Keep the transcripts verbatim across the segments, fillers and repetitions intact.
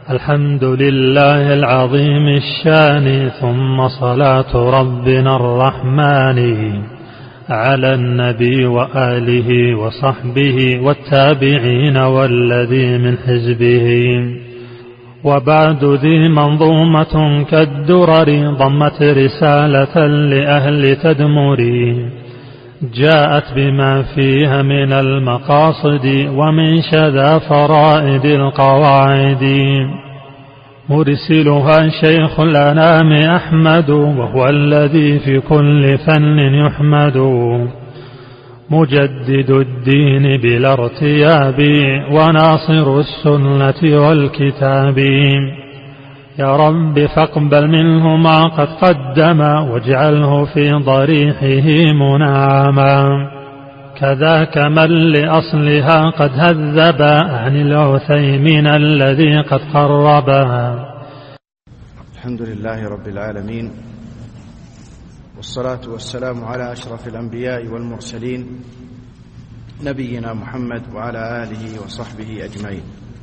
الحمد لله العظيم الشان، ثم صلاة ربنا الرحمن على النبي وآله وصحبه والتابعين والذي من حزبه. وبعد، ذي منظومة كالدرر ضمت رسالة لأهل تدمري، جاءت بما فيها من المقاصد ومن شذا فرائد القواعد. مرسلها شيخ الأنام أحمد، وهو الذي في كل فن يحمد، مجدد الدين بلا ارتياب وناصر السنة والكتاب. يا رب فاقبل منه ما قد قدم، واجعله في ضريحه منعما، كذاك من لأصلها قد هذب عن العثيمين الذي قد قربها. الحمد لله رب العالمين، والصلاة والسلام على أشرف الأنبياء والمرسلين نبينا محمد وعلى آله وصحبه أجمعين.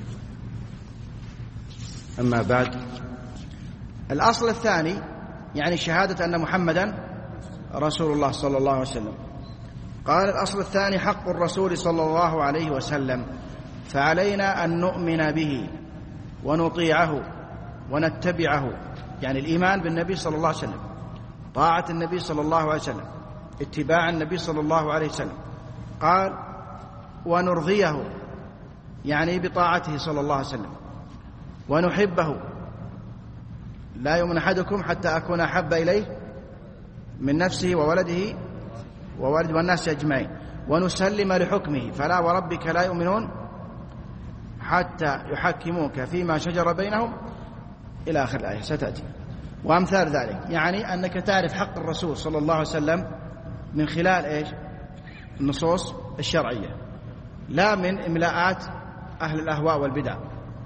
أما بعد، الأصل الثاني يعني شهادة أن محمدا رسول الله صلى الله عليه وسلم. قال الأصل الثاني حق الرسول صلى الله عليه وسلم، فعلينا أن نؤمن به ونطيعه ونتبعه، يعني الإيمان بالنبي صلى الله عليه وسلم، طاعة النبي صلى الله عليه وسلم، اتباع النبي صلى الله عليه وسلم. قال ونرضيه، يعني بطاعته صلى الله عليه وسلم، ونحبه. لا يؤمن أحدكم حتى أكون أحب إليه من نفسه وولده وولد والناس أجمعين. ونسلم لحكمه، فلا وربك لا يؤمنون حتى يحكموك فيما شجر بينهم، إلى آخر الآية ستأتي، وأمثال ذلك. يعني أنك تعرف حق الرسول صلى الله عليه وسلم من خلال إيش؟ النصوص الشرعية، لا من إملاءات أهل الأهواء والبدع،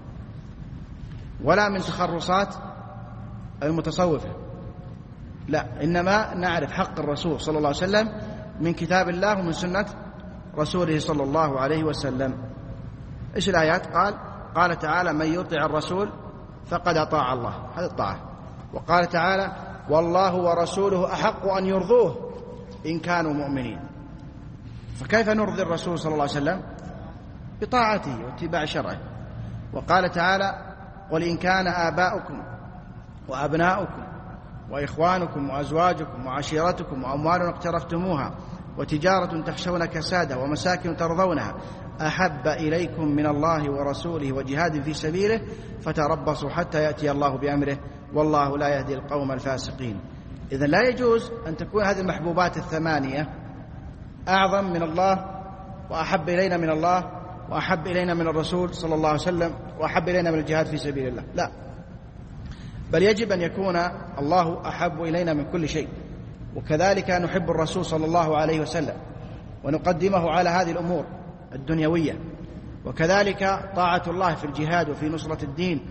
ولا من تخرصات المتصوفة، لا، إنما نعرف حق الرسول صلى الله عليه وسلم من كتاب الله ومن سنة رسوله صلى الله عليه وسلم. إيش الآيات؟ قال قال تعالى من يطع الرسول فقد أطاع الله، هذه الطاعة. وقال تعالى والله ورسوله أحق أن يرضوه إن كانوا مؤمنين. فكيف نرضي الرسول صلى الله عليه وسلم؟ بطاعته واتباع شرعه. وقال تعالى قل إن كان آباؤكم وأبناؤكم وإخوانكم وأزواجكم وعشيرتكم وأموال اقترفتموها وتجارة تخشون كسادها ومساكن ترضونها أحب إليكم من الله ورسوله وجهاد في سبيله فتربصوا حتى يأتي الله بأمره والله لا يهدي القوم الفاسقين. إذن لا يجوز أن تكون هذه المحبوبات الثمانية أعظم من الله وأحب إلينا من الله وأحب إلينا من الرسول صلى الله عليه وسلم وأحب إلينا من الجهاد في سبيل الله، لا، بل يجب أن يكون الله أحب إلينا من كل شيء. وكذلك نحب الرسول صلى الله عليه وسلم ونقدمه على هذه الأمور الدنيوية. وكذلك طاعة الله في الجهاد وفي نصرة الدين.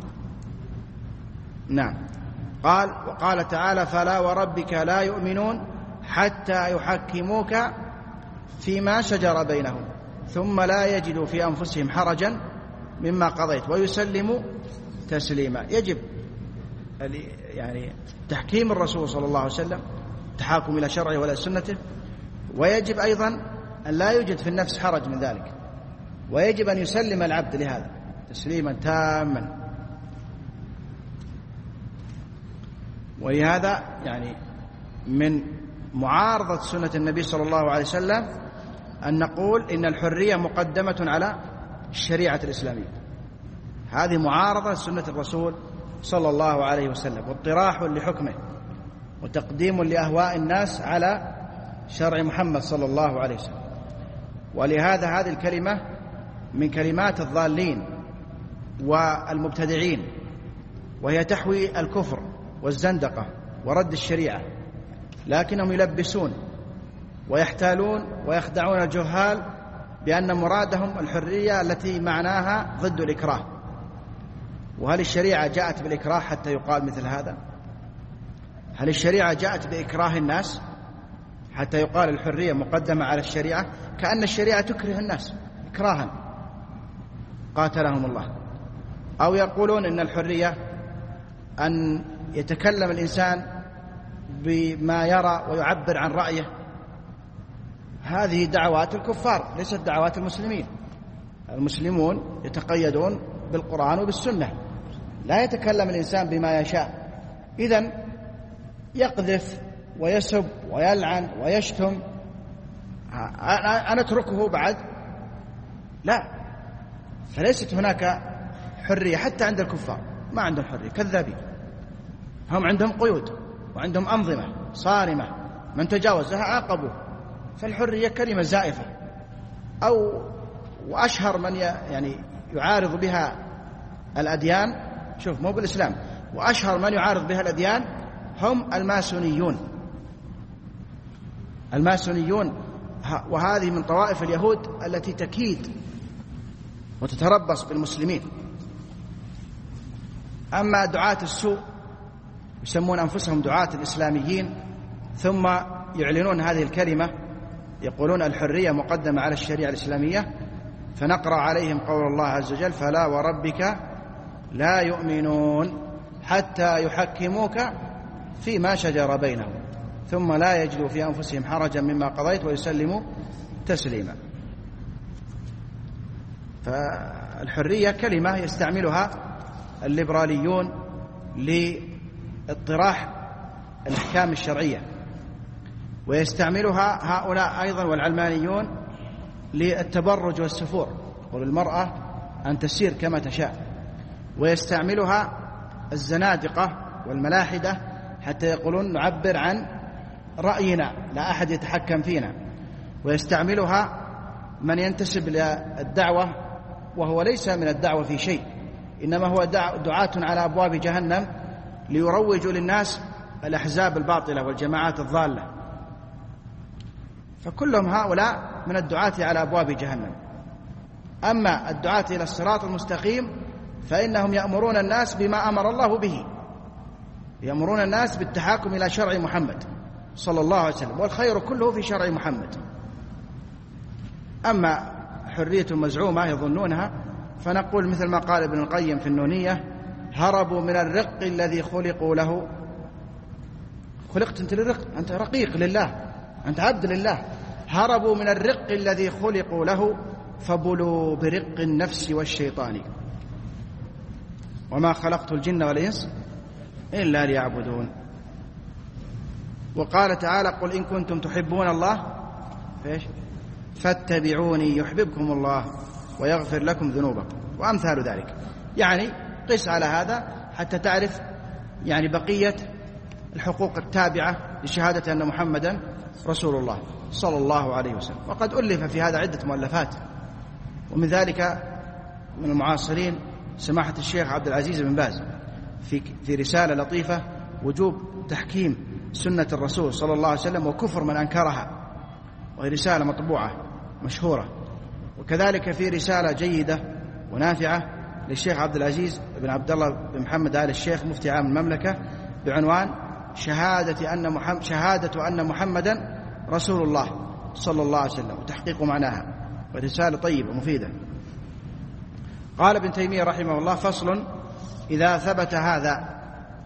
نعم. قال وقال تعالى فلا وربك لا يؤمنون حتى يحكموك فيما شجر بينهم ثم لا يجدوا في أنفسهم حرجا مما قضيت ويسلموا تسليما. يجب يعني تحكيم الرسول صلى الله عليه وسلم، تحاكم إلى شرعه ولا سنته، ويجب أيضا أن لا يوجد في النفس حرج من ذلك، ويجب أن يسلم العبد لهذا تسليما تاما. ولهذا يعني من معارضة سنة النبي صلى الله عليه وسلم أن نقول إن الحرية مقدمة على الشريعة الإسلامية. هذه معارضة سنة الرسول صلى الله عليه وسلم، واطراح لحكمه، وتقديم لأهواء الناس على شرع محمد صلى الله عليه وسلم. ولهذا هذه الكلمة من كلمات الضالين والمبتدعين، وهي تحوي الكفر والزندقة ورد الشريعة، لكنهم يلبسون ويحتالون ويخدعون الجهال بأن مرادهم الحرية التي معناها ضد الإكراه. وهل الشريعة جاءت بالإكراه حتى يقال مثل هذا؟ هل الشريعة جاءت بإكراه الناس حتى يقال الحرية مقدمة على الشريعة؟ كأن الشريعة تكره الناس إكراها قاتلهم الله. أو يقولون إن الحرية أن يتكلم الإنسان بما يرى ويعبر عن رأيه. هذه دعوات الكفار ليست دعوات المسلمين. المسلمون يتقيدون بالقرآن وبالسنة، لا يتكلم الإنسان بما يشاء. إذن يقذف ويسب ويلعن ويشتم، أنا أتركه بعد؟ لا، فليست هناك حرية حتى عند الكفار، ما عندهم حرية، كذابين. هم عندهم قيود وعندهم أنظمة صارمة، من تجاوزها عاقبوه. فالحرية كلمة زائفة. أو وأشهر من يعني يعارض بها الأديان، شوف مو بالإسلام، وأشهر من يعارض بها الأديان هم الماسونيون. الماسونيون وهذه من طوائف اليهود التي تكيد وتتربص بالمسلمين. أما دعاة السوء يسمون أنفسهم دعاة الإسلاميين، ثم يعلنون هذه الكلمة، يقولون الحرية مقدمة على الشريعة الإسلامية. فنقرأ عليهم قول الله عز وجل: فلا وربك لا يؤمنون حتى يحكموك فيما شجر بينهم ثم لا يجدوا في أنفسهم حرجا مما قضيت ويسلموا تسليما. فالحرية كلمة يستعملها الليبراليون لاطراح الأحكام الشرعية، ويستعملها هؤلاء أيضا والعلمانيون للتبرج والسفور، وللمرأة أن تسير كما تشاء. ويستعملها الزنادقة والملاحدة حتى يقولون نعبر عن رأينا، لا أحد يتحكم فينا. ويستعملها من ينتسب للدعوة وهو ليس من الدعوة في شيء، إنما هو دعاة على أبواب جهنم ليروجوا للناس الأحزاب الباطلة والجماعات الضالة. فكلهم هؤلاء من الدعاة على أبواب جهنم. أما الدعاة إلى الصراط المستقيم فإنهم يأمرون الناس بما أمر الله به، يأمرون الناس بالتحاكم إلى شرع محمد صلى الله عليه وسلم، والخير كله في شرع محمد. أما حرية مزعومة يظنونها، فنقول مثل ما قال ابن القيم في النونية: هربوا من الرق الذي خلقوا له. خلقت أنت للرق، أنت رقيق لله، أنت عبد لله. هربوا من الرق الذي خلقوا له فبلوا برق النفس والشيطان وما خلقت الجن والإنس إلا ليعبدون. وقال تعالى: قل إن كنتم تحبون الله فإيش؟ فاتبعوني يحببكم الله ويغفر لكم ذنوبكم، وأمثال ذلك. يعني قس على هذا حتى تعرف يعني بقية الحقوق التابعة لشهادة أن محمدا رسول الله صلى الله عليه وسلم. وقد ألف في هذا عدة مؤلفات، ومن ذلك من المعاصرين سماحة الشيخ عبد العزيز بن باز في في رسالة لطيفة: وجوب تحكيم سنة الرسول صلى الله عليه وسلم وكفر من أنكرها، وهي رسالة مطبوعة مشهورة. وكذلك في رسالة جيدة ونافعة للشيخ عبد العزيز بن عبد الله بن محمد آل الشيخ مفتي عام المملكة بعنوان شهادة أن محمد شهادة أن محمدا رسول الله صلى الله عليه وسلم وتحقيق معناها، ورسالة طيبة مفيدة. قال ابن تيمية رحمه الله: فصل: إذا ثبت هذا.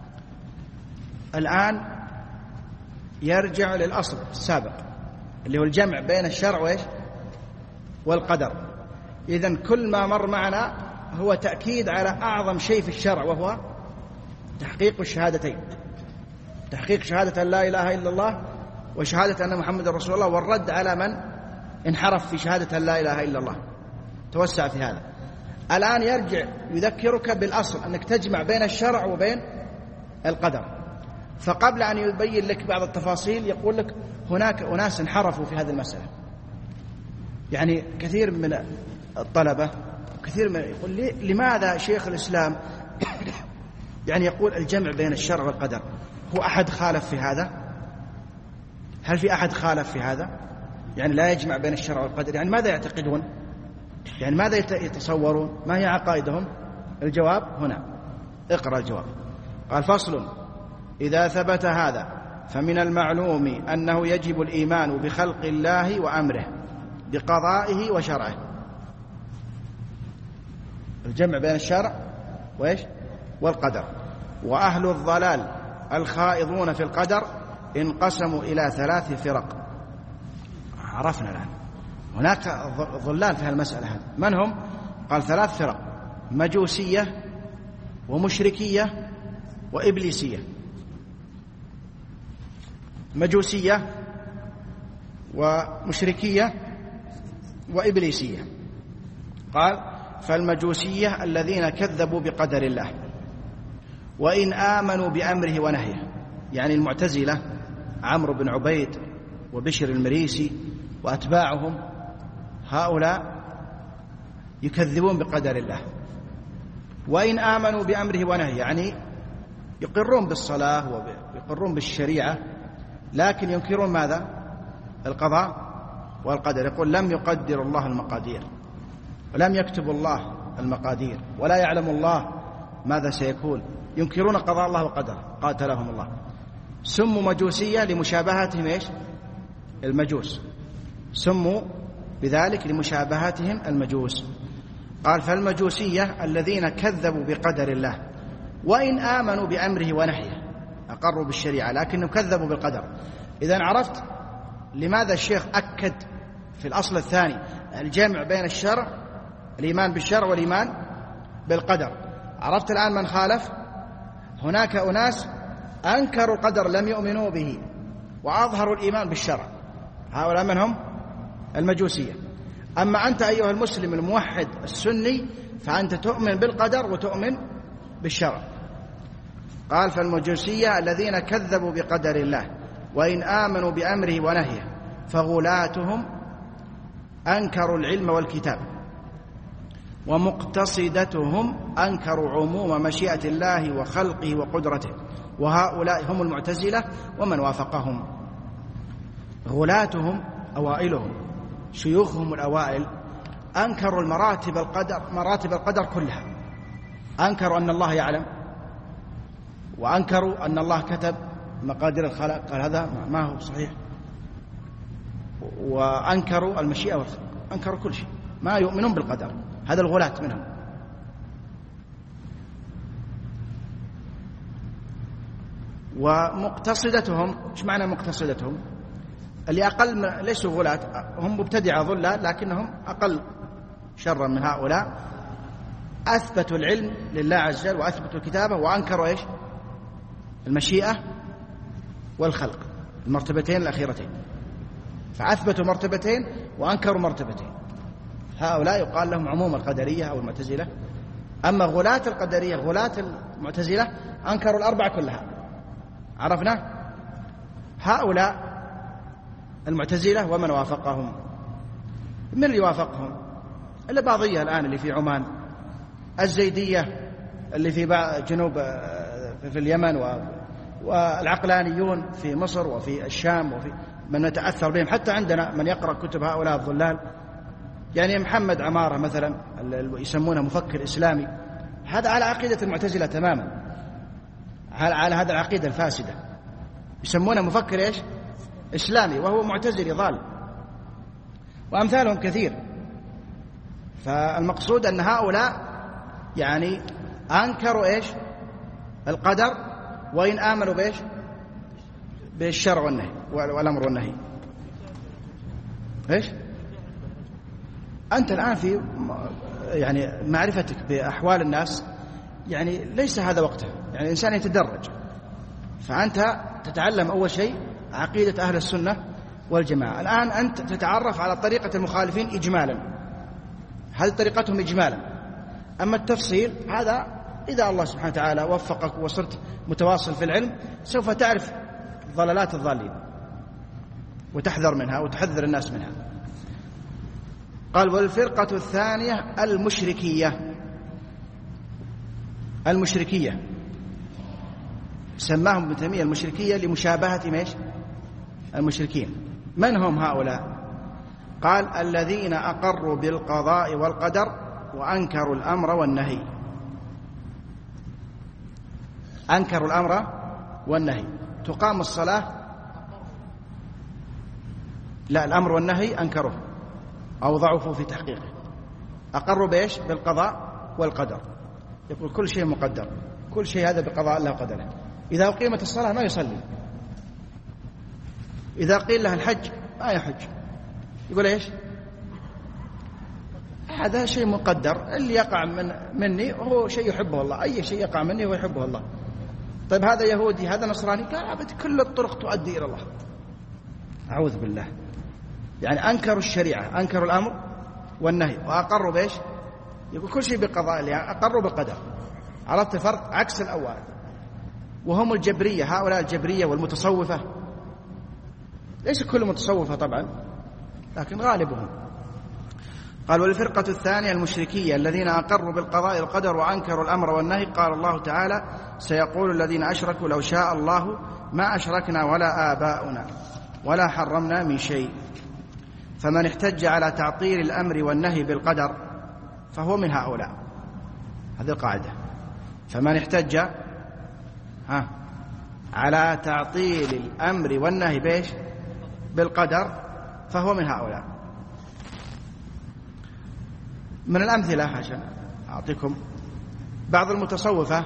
الآن يرجع للأصل السابق اللي هو الجمع بين الشرع وإيش؟ والقدر. إذن كل ما مر معنا هو تأكيد على أعظم شيء في الشرع، وهو تحقيق الشهادتين، تحقيق شهادة أن لا إله إلا الله وشهادة أن محمد رسول الله، والرد على من انحرف في شهادة أن لا إله إلا الله. توسع في هذا. الآن يرجع يذكرك بالأصل أنك تجمع بين الشرع وبين القدر. فقبل أن يبين لك بعض التفاصيل يقول لك هناك أناس انحرفوا في هذه المسألة. يعني كثير من الطلبة كثير من يقول لي لماذا شيخ الإسلام يعني يقول الجمع بين الشرع والقدر؟ هو أحد خالف في هذا؟ هل في أحد خالف في هذا؟ يعني لا يجمع بين الشرع والقدر، يعني ماذا يعتقدون؟ يعني ماذا يتصورون؟ ما هي عقائدهم؟ الجواب هنا، اقرأ الجواب. قال: فصل: إذا ثبت هذا فمن المعلوم أنه يجب الإيمان بخلق الله وأمره بقضائه وشرعه. الجمع بين الشرع وإيش والقدر. وأهل الضلال الخائضون في القدر انقسموا إلى ثلاث فرق. عرفنا الآن هناك ضلال في هالمسألة هذه، من هم؟ قال ثلاث فرق: مجوسية ومشركية وإبليسية. مجوسية ومشركية وإبليسية. قال: فالمجوسية الذين كذبوا بقدر الله وإن آمنوا بأمره ونهيه، يعني المعتزلة عمرو بن عبيد وبشر المريسي وأتباعهم، هؤلاء يكذبون بقدر الله. وإن آمنوا بأمره ونهيه يعني يقرون بالصلاة ويقرون بالشريعة، لكن ينكرون ماذا؟ القضاء والقدر. يقول: لم يقدر الله المقادير، ولم يكتب الله المقادير، ولا يعلم الله ماذا سيكون. ينكرون قضاء الله وقدره، قاتلهم الله. سموا مجوسية لمشابهتهم إيش؟ المجوس، سموا بذلك لمشابهتهم المجوس. قال: فالمجوسية الذين كذبوا بقدر الله وإن آمنوا بأمره ونهيه، أقروا بالشريعة لكنهم كذبوا بالقدر. إذن عرفت لماذا الشيخ أكد في الأصل الثاني الجمع بين الشرع، الإيمان بالشرع والإيمان بالقدر. عرفت الآن من خالف؟ هناك أناس أنكروا القدر لم يؤمنوا به وأظهروا الإيمان بالشرع، هؤلاء من هم؟ المجوسية. أما أنت أيها المسلم الموحد السني فأنت تؤمن بالقدر وتؤمن بالشرع. قال: فالمجوسية الذين كذبوا بقدر الله وإن آمنوا بأمره ونهيه فغلاتهم أنكروا العلم والكتاب، ومقتصدتهم أنكروا عموم مشيئة الله وخلقه وقدرته، وهؤلاء هم المعتزلة ومن وافقهم. غلاتهم أوائلهم، شيوخهم الأوائل، أنكروا المراتب القدر مراتب القدر كلها. أنكروا أن الله يعلم، وأنكروا أن الله كتب مقادير الخلق، قال هذا ما هو صحيح. وأنكروا المشيئة والخلق، أنكروا كل شيء، ما يؤمنون بالقدر. هذا الغلاة منهم. ومقتصدتهم، ايش معنى مقتصدتهم؟ اللي أقل ليسوا غلاة، هم مبتدعة ضلال لكنهم أقل شرا من هؤلاء. أثبتوا العلم لله عز وجل وأثبتوا الكتابة، وأنكروا إيش؟ المشيئة والخلق، المرتبتين الأخيرتين. فأثبتوا مرتبتين وأنكروا مرتبتين. هؤلاء يقال لهم عموم القدرية أو المعتزلة. أما غلاة القدرية، غلاة المعتزلة، أنكروا الأربعة كلها. عرفنا هؤلاء المعتزلة ومن وافقهم. من اللي وافقهم؟ الإباضية الآن اللي في عمان، الزيدية اللي في جنوب في اليمن، والعقلانيون في مصر وفي الشام، وفي من نتأثر بهم. حتى عندنا من يقرأ كتب هؤلاء الضلال، يعني محمد عمارة مثلا يسمونه مفكر إسلامي، هذا على عقيدة المعتزلة تماما، على هذا العقيدة الفاسدة، يسمونه مفكر إيش؟ إسلامي، وهو معتزلي ضال. وأمثالهم كثير. فالمقصود أن هؤلاء يعني أنكروا إيش؟ القدر، وإن آمنوا بإيش؟ بالشرع والنهي والأمر والنهي. إيش؟ أنت الآن في يعني معرفتك بأحوال الناس، يعني ليس هذا وقته، يعني الإنسان يتدرج. فأنت تتعلم أول شيء عقيدة أهل السنة والجماعة. الآن أنت تتعرف على طريقة المخالفين إجمالا، هذه طريقتهم إجمالا. أما التفصيل هذا إذا الله سبحانه وتعالى وفقك وصرت متواصل في العلم سوف تعرف ضلالات الضالين وتحذر منها وتحذر الناس منها. قال: والفرقة الثانية المشركية. المشركية سماهم ابن تيمية المشركية لمشابهة ايش؟ المشركين. من هم هؤلاء؟ قال: الذين أقروا بالقضاء والقدر وأنكروا الأمر والنهي. أنكروا الأمر والنهي. تقام الصلاة، لا، الأمر والنهي أنكروه أو ضعفوا في تحقيقه. أقروا بإيش؟ بالقضاء والقدر. يقول كل شيء مقدر، كل شيء هذا بقضاء الله وقدره. إذا أقيمت الصلاة ما يصلي، إذا قيل له الحج ما يحج، يقول إيش؟ هذا شيء مقدر، اللي يقع من مني هو شيء يحبه الله، أي شيء يقع مني هو يحبه الله. طيب هذا يهودي، هذا نصراني، قال كل الطرق تؤدي إلى الله. أعوذ بالله. يعني أنكروا الشريعة، أنكروا الأمر والنهي وأقروا بإيش؟ يقول كل شيء بقضاء الله، أقروا بالقدر. عرفت الفرق؟ عكس الأول. وهم الجبرية، هؤلاء الجبرية والمتصوفة، ليس كل متصوفة طبعا لكن غالبهم. قال والفرقة الثانية المشركية الذين أقروا بالقضاء والقدر وأنكروا الأمر والنهي. قال الله تعالى سيقول الذين أشركوا لو شاء الله ما أشركنا ولا آباؤنا ولا حرمنا من شيء. فمن احتج على تعطيل الأمر والنهي بالقدر فهو من هؤلاء. هذه القاعدة. فمن احتج ها على تعطيل الأمر والنهي بإيش؟ بالقدر فهو من هؤلاء. من الأمثلة عشان أعطيكم، بعض المتصوفة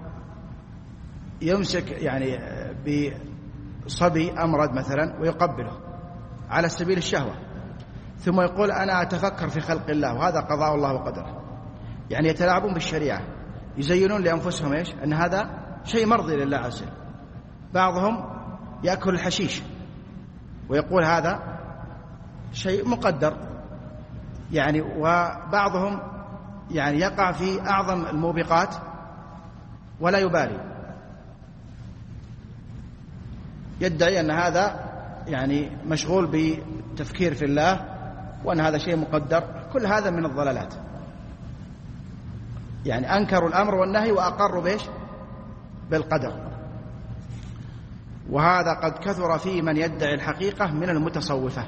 يمسك يعني بصبي أمرد مثلا ويقبله على سبيل الشهوة، ثم يقول أنا أتفكر في خلق الله وهذا قضاء الله وقدره. يعني يتلاعبون بالشريعة، يزينون لأنفسهم إيش؟ أن هذا شيء مرضي لله عز وجل. بعضهم يأكل الحشيش ويقول هذا شيء مقدر يعني. وبعضهم يعني يقع في أعظم الموبقات ولا يبالي، يدعي أن هذا يعني مشغول بتفكير في الله وأن هذا شيء مقدر. كل هذا من الضلالات. يعني أنكروا الأمر والنهي وأقروا بإيش؟ بالقدر. وهذا قد كثر في من يدعي الحقيقة من المتصوفة.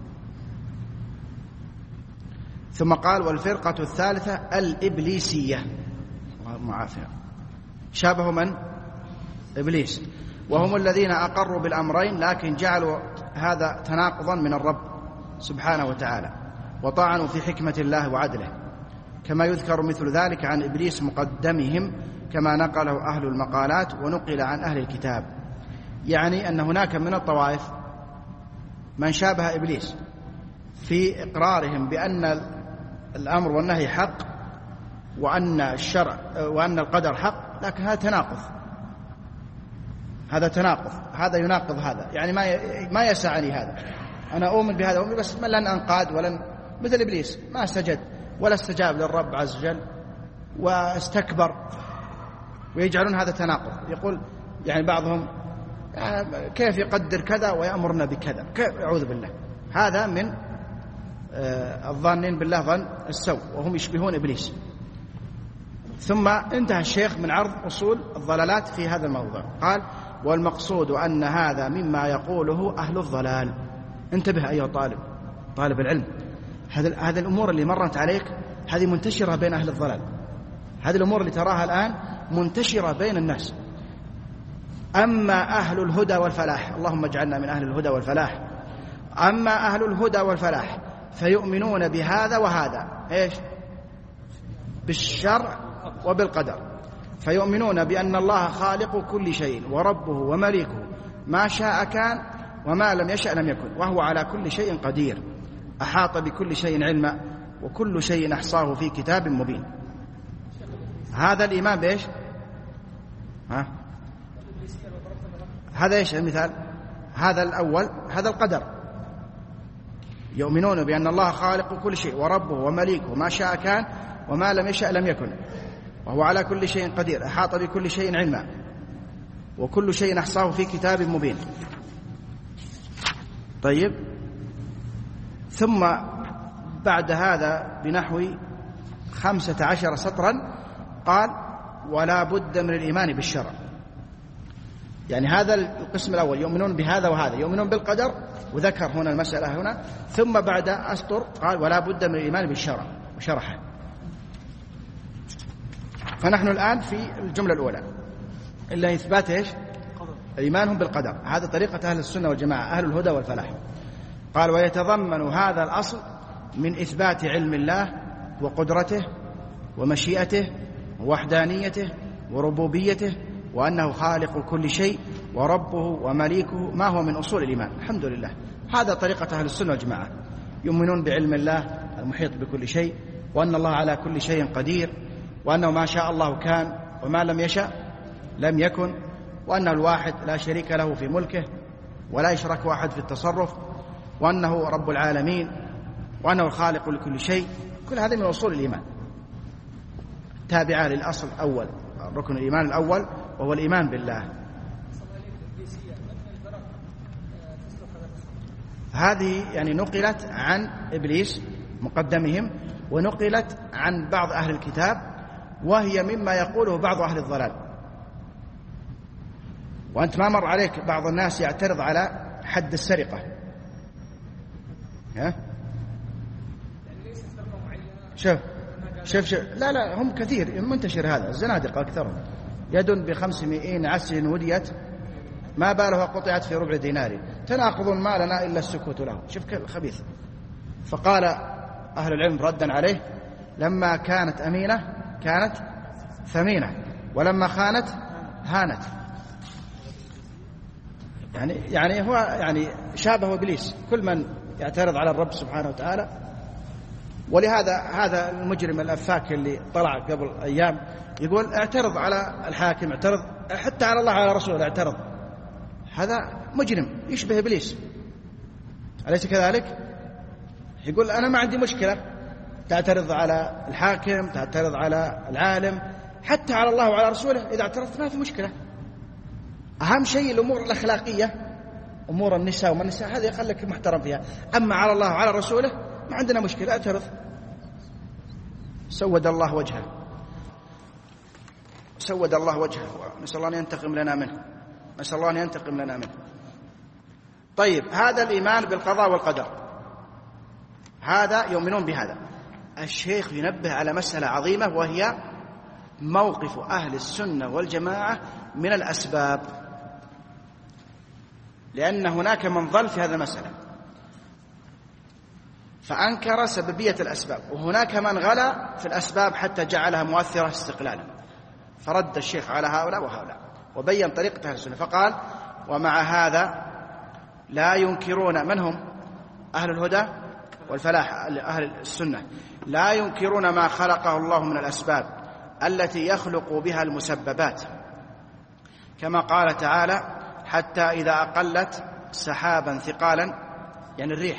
ثم قال والفرقة الثالثة الإبليسية، اللهم عافية، شابه من؟ إبليس. وهم الذين أقروا بالأمرين لكن جعلوا هذا تناقضا من الرب سبحانه وتعالى، وطعنوا في حكمة الله وعدله، كما يذكر مثل ذلك عن إبليس مقدمهم كما نقله أهل المقالات ونقل عن أهل الكتاب. يعني أن هناك من الطوائف من شابه إبليس في إقرارهم بأن الأمر والنهي حق وأن الشرع وأن القدر حق، لكن هذا تناقض، هذا تناقض، هذا يناقض هذا. يعني ما ما يسعني هذا، أنا أؤمن بهذا أؤمن بس لن أنقاد ولن مثل إبليس ما سجد ولا استجاب للرب عز وجل واستكبر، ويجعلون هذا تناقض. يقول يعني بعضهم يعني كيف يقدر كذا ويأمرنا بكذا، كيف؟ أعوذ بالله. هذا من الظانين بالله ظن السوء، وهم يشبهون إبليس. ثم انتهى الشيخ من عرض أصول الضلالات في هذا الموضوع. قال والمقصود أن هذا مما يقوله أهل الضلال. انتبه أيها طالب طالب العلم، هذه الأمور اللي مرت عليك هذه منتشرة بين أهل الضلال. هذه الأمور اللي تراها الآن منتشرة بين الناس. أما أهل الهدى والفلاح، اللهم اجعلنا من أهل الهدى والفلاح، أما أهل الهدى والفلاح فيؤمنون بهذا وهذا إيش؟ بالشرع وبالقدر. فيؤمنون بأن الله خالق كل شيء وربه ومليكه، ما شاء كان وما لم يشأ لم يكن، وهو على كل شيء قدير، أحاط بكل شيء علما، وكل شيء أحصاه في كتاب مبين. هذا الإيمان بإيش؟ ها؟ هذا إيش المثال؟ هذا الأول، هذا القدر. يؤمنون بأن الله خالق كل شيء وربه ومليكه، ما شاء كان وما لم يشأ لم يكن، وهو على كل شيء قدير، أحاط بكل شيء علما، وكل شيء أحصاه في كتاب مبين. طيب، ثم بعد هذا بنحو خمسة عشر سطرا قال ولا بد من الإيمان بالشرع. يعني هذا القسم الأول يؤمنون بهذا وهذا، يؤمنون بالقدر، وذكر هنا المسألة هنا. ثم بعد أسطر قال ولا بد من الإيمان بالشرع وشرحه. فنحن الآن في الجملة الأولى إلا إثبات إيش؟ إيمانهم بالقدر. هذا طريقة أهل السنة والجماعة، أهل الهدى والفلاح. قال ويتضمن هذا الأصل من إثبات علم الله وقدرته ومشيئته ووحدانيته وربوبيته، وأنه خالق كل شيء وربه ومليكه، ما هو من أصول الإيمان. الحمد لله، هذا طريقة أهل السنة والجماعة، يؤمنون بعلم الله المحيط بكل شيء، وأن الله على كل شيء قدير، وأنه ما شاء الله كان وما لم يشأ لم يكن، وأنه الواحد لا شريك له في ملكه ولا يشرك واحد في التصرف، وأنه رب العالمين، وأنه الخالق لكل شيء. كل هذا من أصول الإيمان تابعة للأصل الأول، ركن الإيمان الأول، وهو الإيمان بالله. هذه يعني نقلت عن إبليس مقدمهم، ونقلت عن بعض أهل الكتاب، وهي مما يقوله بعض أهل الضلال. وأنت ما مر عليك بعض الناس يعترض على حد السرقة؟ ها؟ شوف شوف شوف لا لا هم كثير منتشر هذا، الزنادقة أكثرهم. يد بخمسمائين عسل وديت ما بالها قطعت في ربع دينار، تناقض ما لنا إلا السكوت له. شوف كيف خبيث. فقال أهل العلم ردا عليه: لما كانت أمينة كانت ثمينة، ولما خانت هانت. يعني يعني هو يعني شابه إبليس كل من يعترض على الرب سبحانه وتعالى. ولهذا هذا المجرم الأفاك اللي طلع قبل أيام يقول اعترض على الحاكم، اعترض حتى على الله على رسوله اعترض. هذا مجرم يشبه إبليس، أليس كذلك؟ يقول أنا ما عندي مشكلة تعترض على الحاكم، تعترض على العالم، حتى على الله وعلى رسوله إذا اعترضت ما في مشكلة. أهم شيء الأمور الأخلاقية، أمور النساء وما النساء هذه يخليك محترم فيها، أما على الله وعلى رسوله ما عندنا مشكلة، اعترض. سود الله وجهه، سود الله وجهه، نسأل الله أن ينتقم لنا منه، نسأل الله أن ينتقم لنا منه. طيب، هذا الإيمان بالقضاء والقدر، هذا يؤمنون بهذا. الشيخ ينبه على مسألة عظيمة، وهي موقف أهل السنة والجماعة من الأسباب، لأن هناك من ضل في هذا المسألة فأنكر سببية الأسباب، وهناك من غلا في الأسباب حتى جعلها مؤثرة استقلالا. فرد الشيخ على هؤلاء وهؤلاء وبين طريقة أهل السنة، فقال: ومع هذا لا ينكرون، من هم أهل الهدى والفلاح أهل السنة، لا ينكرون ما خلقه الله من الأسباب التي يخلق بها المسببات، كما قال تعالى: حتى إذا أقلت سحابا ثقالا، يعني الريح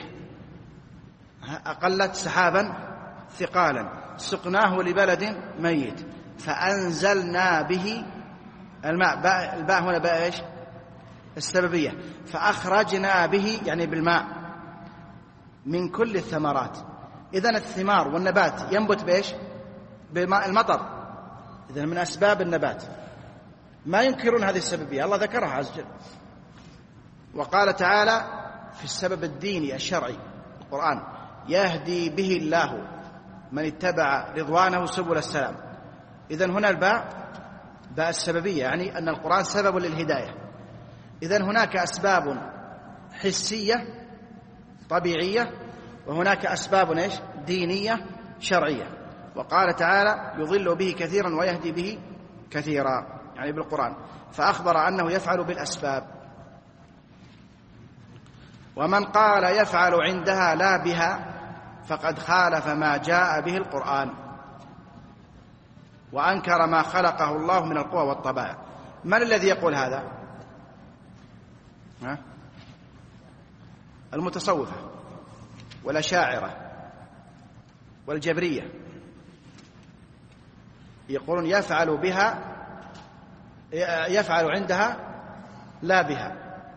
أقلت سحابا ثقالا سقناه لبلد ميت فأنزلنا به الماء. باء الباء هنا باء إيش؟ السببية. فأخرجنا به يعني بالماء من كل الثمرات. إذن الثمار والنبات ينبت بإيش؟ بماء المطر، إذن من أسباب النبات. ما ينكرون هذه السببية، الله ذكرها عز وجل. وقال تعالى في السبب الديني الشرعي القرآن: يهدي به الله من اتبع رضوانه سبل السلام. إذن هنا الباء باء السببية، يعني أن القرآن سبب للهداية. إذن هناك أسباب حسية طبيعية، وهناك أسباب إيش؟ دينية شرعية. وقال تعالى: يضل به كثيرا ويهدي به كثيرا، يعني بالقرآن. فأخبر أنه يفعل بالأسباب. ومن قال يفعل عندها لا بها فقد خالف ما جاء به القرآن، وأنكر ما خلقه الله من القوى والطبائع. من الذي يقول هذا؟ ها؟ المتصوفة والأشاعرة والجبرية يقولون يفعل بها، يفعل عندها لا بها.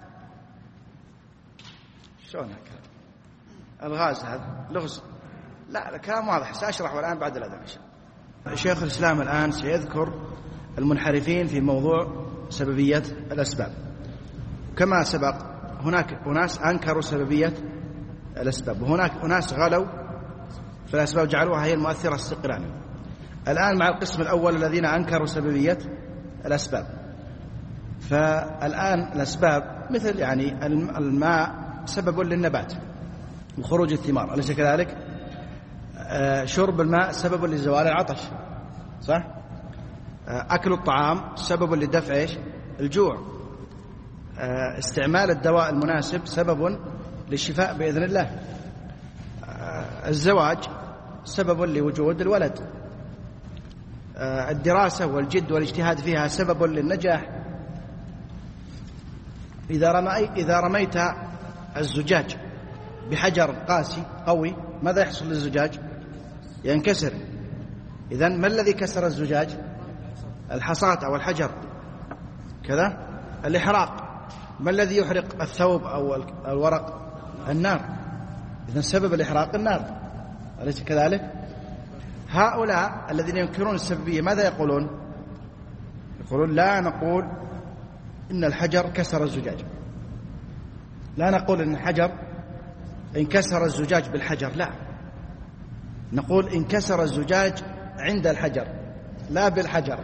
شلون هكذا؟ الغاز هذا لغز. لا الكلام واضح، سأشرحه الآن بعد الأذان إن شاء الله. شيخ الإسلام الآن سيذكر المنحرفين في موضوع سببية الأسباب. كما سبق هناك أناس أنكروا سببية الأسباب، وهناك أناس غلوا في الأسباب جعلوها هي المؤثرة استقلالا. الآن مع القسم الأول الذين أنكروا سببية الأسباب. فالآن الأسباب مثل يعني الماء سبب للنبات وخروج الثمار، أليس كذلك؟ آه شرب الماء سبب لزوال العطش، صح؟ أكل الطعام سبب لدفع إيش؟ الجوع. استعمال الدواء المناسب سبب للشفاء بإذن الله. الزواج سبب لوجود الولد. الدراسة والجد والاجتهاد فيها سبب للنجاح. إذا رمي إذا رميت الزجاج بحجر قاسي قوي ماذا يحصل للزجاج؟ ينكسر. إذن ما الذي كسر الزجاج؟ الحصاة أو الحجر كذا. الإحراق ما الذي يحرق الثوب أو الورق؟ النار. إذن سبب الإحراق النار، أليس كذلك؟ هؤلاء الذين ينكرون السببية ماذا يقولون؟ يقولون لا نقول إن الحجر كسر الزجاج، لا نقول إن الحجر انكسر الزجاج بالحجر، لا، نقول انكسر الزجاج عند الحجر لا بالحجر.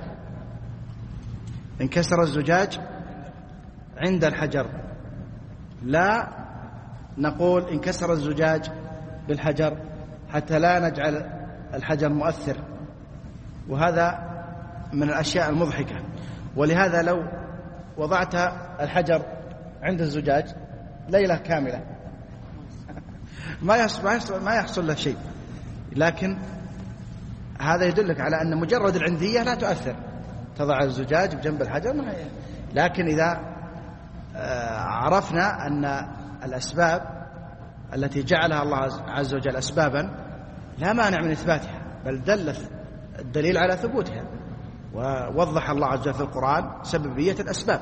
انكسر الزجاج عند الحجر، لا نقول انكسر الزجاج بالحجر، حتى لا نجعل الحجر مؤثر. وهذا من الأشياء المضحكة. ولهذا لو وضعت الحجر عند الزجاج ليلة كاملة ما يحصل ما يحصل له شيء، لكن هذا يدلك على أن مجرد العندية لا تؤثر. تضع الزجاج بجنب الحجر ما هي. لكن إذا عرفنا أن الأسباب التي جعلها الله عز وجل أسبابا لا مانع من إثباتها، بل دل الدليل على ثبوتها، ووضح الله عز وجل في القرآن سببية الأسباب.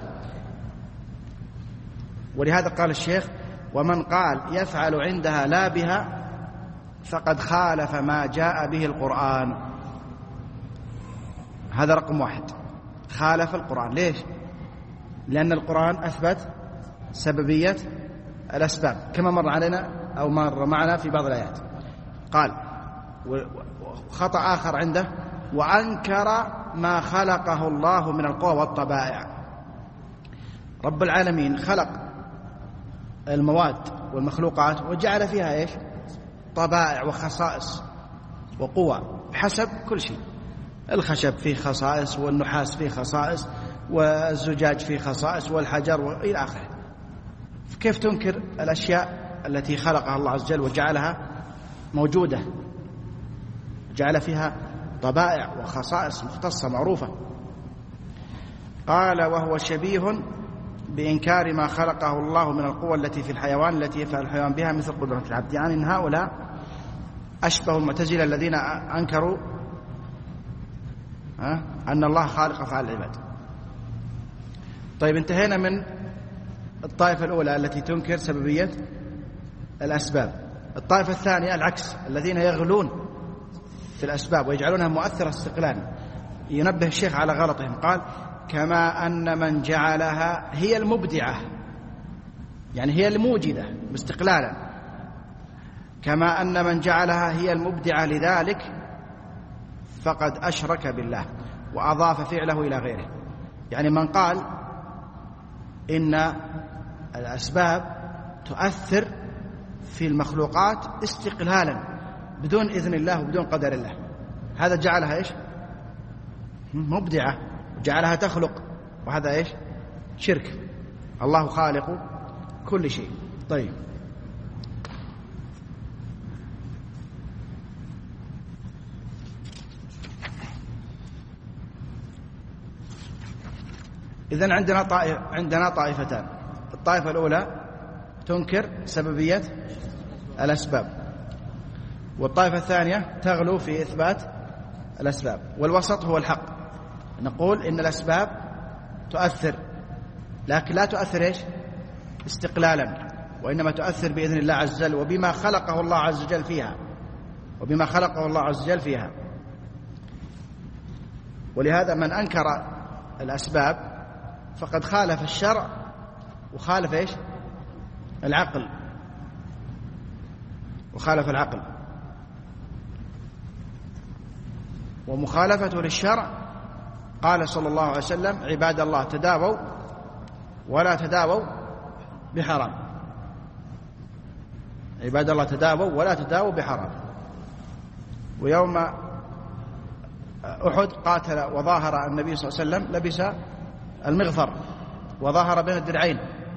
ولهذا قال الشيخ: ومن قال يفعل عندها لا بها فقد خالف ما جاء به القرآن. هذا رقم واحد، خالف القرآن. ليش؟ لأن القرآن أثبت سببية الأسباب كما مر علينا أو مر معنا في بعض الآيات. قال خطأ آخر عنده: وأنكر ما خلقه الله من القوى والطبائع. رب العالمين خلق المواد والمخلوقات وجعل فيها إيش؟ طبائع وخصائص وقوى بحسب كل شيء. الخشب فيه خصائص، والنحاس فيه خصائص، والزجاج فيه خصائص، والحجر وإلى آخره. كيف تنكر الأشياء التي خلقها الله عز وجل وجعلها موجودة، جعل فيها طبائع وخصائص مختصة معروفة؟ قال: وهو شبيه بإنكار ما خلقه الله من القوى التي في الحيوان التي يفعل الحيوان بها مثل قدرة العبد. يعني إن هؤلاء أشبه المعتزلة الذين أنكروا أن الله خالق أفعال العباد. طيب، انتهينا من الطائفة الأولى التي تنكر سببية الأسباب. الطائفة الثانية العكس، الذين يغلون في الأسباب ويجعلونها مؤثرة استقلالا. ينبه الشيخ على غلطهم. قال: كما أن من جعلها هي المبدعة، يعني هي الموجدة باستقلالا، كما أن من جعلها هي المبدعة لذلك فقد أشرك بالله وأضاف فعله إلى غيره. يعني من قال إن الأسباب تؤثر في المخلوقات استقلالا بدون إذن الله وبدون قدر الله، هذا جعلها إيش؟ مبدعة، جعلها تخلق، وهذا إيش؟ شرك. الله خالق كل شيء. طيب، إذن عندنا طائف عندنا طائفتان. الطائفة الأولى تنكر سببية الأسباب، والطائفة الثانية تغلو في إثبات الأسباب، والوسط هو الحق. نقول إن الأسباب تؤثر، لكن لا تؤثر إيش؟ استقلالا، وإنما تؤثر بإذن الله عز وجل وبما خلقه الله عز وجل فيها وبما خلقه الله عز وجل فيها. ولهذا من أنكر الأسباب فقد خالف الشرع وخالف إيش؟ العقل، وخالف العقل. ومخالفته للشرع قال صلى الله عليه وسلم: عباد الله تداووا ولا تداووا بحرام. عباد الله تداووا ولا تداووا بحرام. ويوم أحد قاتل وظاهر النبي صلى الله عليه وسلم لبس المغفر وظاهر بين الدرعين،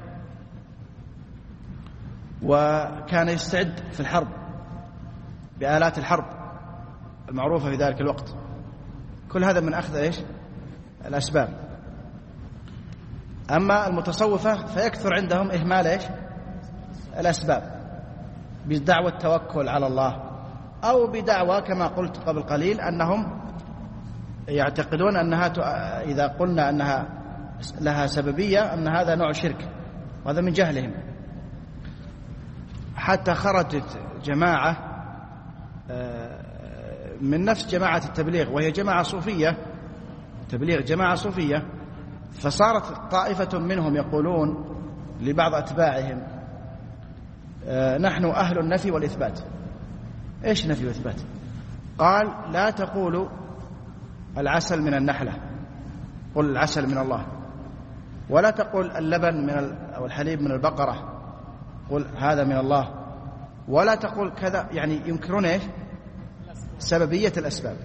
وكان يستعد في الحرب بآلات الحرب المعروفة في ذلك الوقت. كل هذا من أخذ إيش؟ الأسباب. أما المتصوفة فيكثر عندهم إهمال إيش؟ الأسباب، بدعوى التوكل على الله، أو بدعوى كما قلت قبل قليل أنهم يعتقدون أنها إذا قلنا أنها لها سببية أن هذا نوع شرك، وهذا من جهلهم. حتى خرجت جماعة من نفس جماعة التبليغ، وهي جماعة صوفية، تبليغ جماعة صوفية، فصارت طائفة منهم يقولون لبعض أتباعهم نحن أهل النفي والإثبات. إيش نفي وإثبات؟ قال لا تقولوا العسل من النحلة، قل العسل من الله، ولا تقول اللبن من أو الحليب من البقرة، قل هذا من الله، ولا تقول كذا. يعني ينكرون إيش؟ سببية الأسباب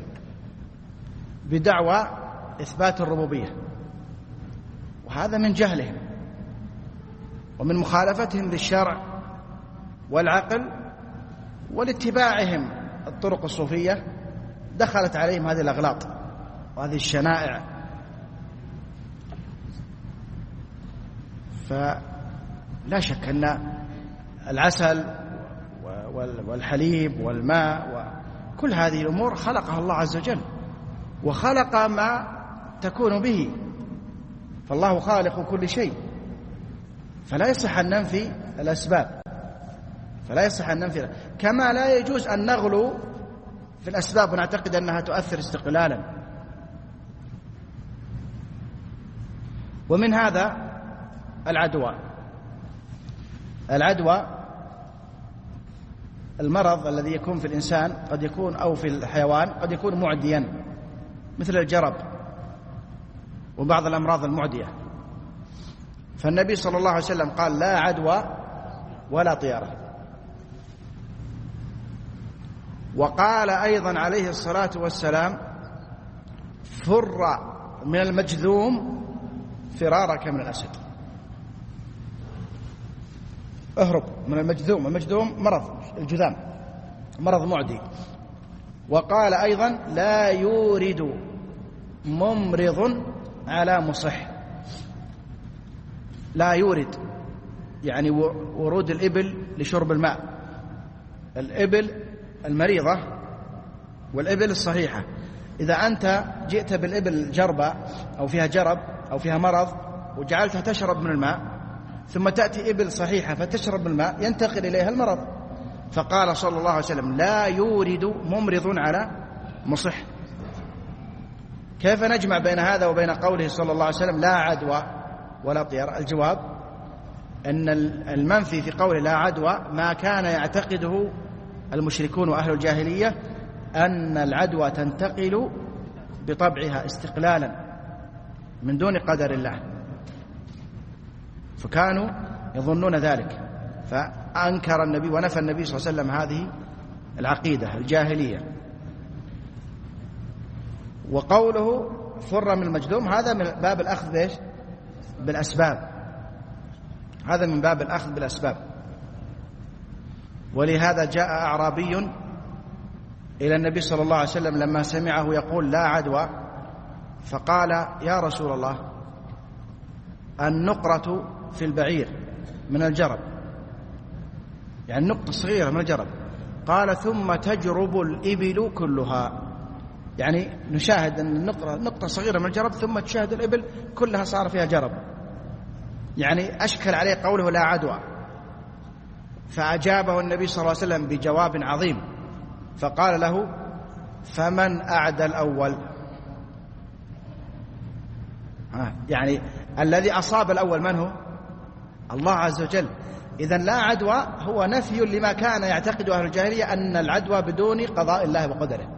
بدعوى إثبات الربوبية، وهذا من جهلهم ومن مخالفتهم للشرع والعقل ولاتباعهم الطرق الصوفية. دخلت عليهم هذه الأغلاط وهذه الشنائع. فلا شك أن العسل والحليب والماء وكل هذه الأمور خلقها الله عز وجل، وخلق ما تكون به، فالله خالق كل شيء، فلا يصح أن ننفي الأسباب، فلا يصح أن ننفي، كما لا يجوز أن نغلو في الأسباب ونعتقد أنها تؤثر استقلالا. ومن هذا العدوى. العدوى المرض الذي يكون في الإنسان قد يكون أو في الحيوان قد يكون معديا، مثل الجرب وبعض الأمراض المعدية. فالنبي صلى الله عليه وسلم قال لا عدوى ولا طيرة. وقال أيضا عليه الصلاة والسلام فر من المجذوم فرارك من الأسد. اهرب من المجذوم، المجذوم مرض الجذام، مرض معدي. وقال أيضا لا يورد ممرض على مصح. لا يورد يعني ورود الإبل لشرب الماء، الإبل المريضة والإبل الصحيحة. إذا أنت جئت بالإبل الجربة أو فيها جرب أو فيها مرض وجعلتها تشرب من الماء، ثم تأتي إبل صحيحة فتشرب من الماء، ينتقل إليها المرض. فقال صلى الله عليه وسلم لا يورد ممرض على مصح. كيف نجمع بين هذا وبين قوله صلى الله عليه وسلم لا عدوى ولا طيرة؟ الجواب أن المنفي في قوله لا عدوى ما كان يعتقده المشركون وأهل الجاهلية، أن العدوى تنتقل بطبعها استقلالا من دون قدر الله، فكانوا يظنون ذلك، فأنكر النبي ونفى النبي صلى الله عليه وسلم هذه العقيدة الجاهلية. وقوله فر من المجذوم هذا من باب الأخذ بإيش؟ بالأسباب، هذا من باب الأخذ بالأسباب. ولهذا جاء أعرابي إلى النبي صلى الله عليه وسلم لما سمعه يقول لا عدوى، فقال يا رسول الله النقرة في البعير من الجرب، يعني النقطة صغيرة من الجرب. قال ثم تجرب الإبل كلها، يعني نشاهد أن النقطة نقطة صغيرة من الجرب ثم تشاهد الإبل كلها صار فيها جرب، يعني أشكل عليه قوله لا عدوى. فأجابه النبي صلى الله عليه وسلم بجواب عظيم، فقال له فمن أعدى الأول؟ يعني الذي أصاب الأول من هو؟ الله عز وجل. إذن لا عدوى هو نفي لما كان يعتقد أهل الجاهلية أن العدوى بدون قضاء الله وقدره،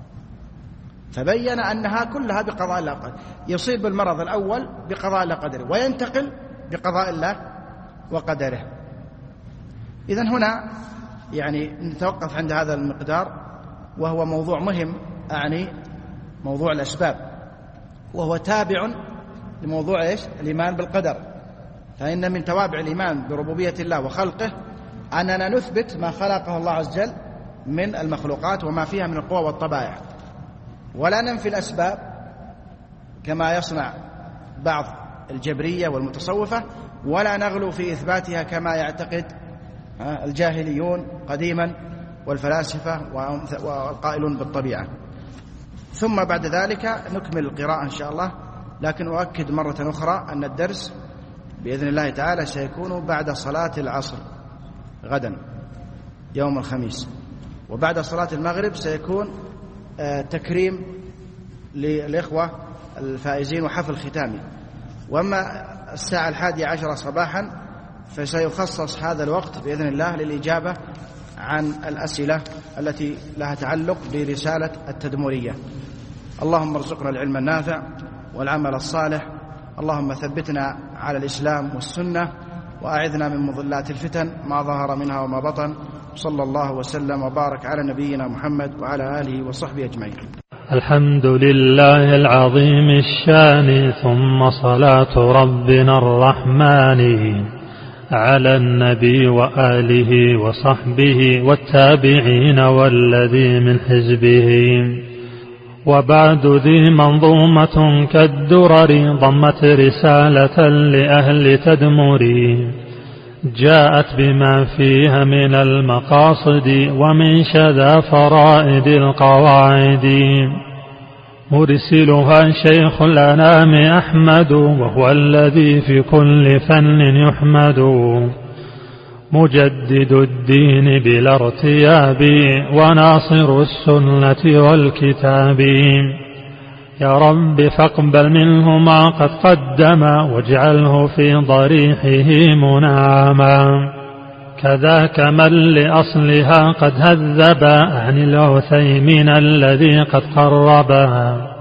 فبين أنها كلها بقضاء الله وقدره، يصيب المرض الأول بقضاء الله وقدره وينتقل بقضاء الله وقدره. إذن هنا يعني نتوقف عند هذا المقدار، وهو موضوع مهم أعني موضوع الأسباب، وهو تابع لموضوع إيش؟ الإيمان بالقدر. فإن من توابع الإيمان بربوبية الله وخلقه أننا نثبت ما خلقه الله عز وجل من المخلوقات وما فيها من القوى والطبائع، ولا ننفي الأسباب كما يصنع بعض الجبرية والمتصوفة، ولا نغلو في إثباتها كما يعتقد الجاهليون قديما والفلاسفة والقائلون بالطبيعة. ثم بعد ذلك نكمل القراءة إن شاء الله، لكن أؤكد مرة أخرى أن الدرس بإذن الله تعالى سيكون بعد صلاة العصر غدا يوم الخميس، وبعد صلاة المغرب سيكون تكريم للإخوة الفائزين وحفل ختامي. وأما الساعة الحادية عشرة صباحا فسيخصص هذا الوقت بإذن الله للإجابة عن الأسئلة التي لها تعلق برسالة التدمرية. اللهم ارزقنا العلم النافع والعمل الصالح، اللهم ثبتنا على الإسلام والسنة، وأعذنا من مضلات الفتن ما ظهر منها وما بطن. صلى الله وسلم وبارك على نبينا محمد وعلى آله وصحبه أجمعين. الحمد لله العظيم الشان، ثم صلاة ربنا الرحمن على النبي وآله وصحبه والتابعين والذي من حزبه. وبعد ذي منظومة كالدرر ضمت رسالة لأهل تدمر، جاءت بما فيها من المقاصد ومن شذا فرائد القواعد. مرسلها شيخ الأنام أحمد، وهو الذي في كل فن يحمد، مجدد الدين بلا ارتياب وناصر السنة والكتاب. يا رب فاقبل منه ما قد قدم، واجعله في ضريحه منعما. كذاك من لأصلها قد هذب عن العثيمين الذي قد قربها،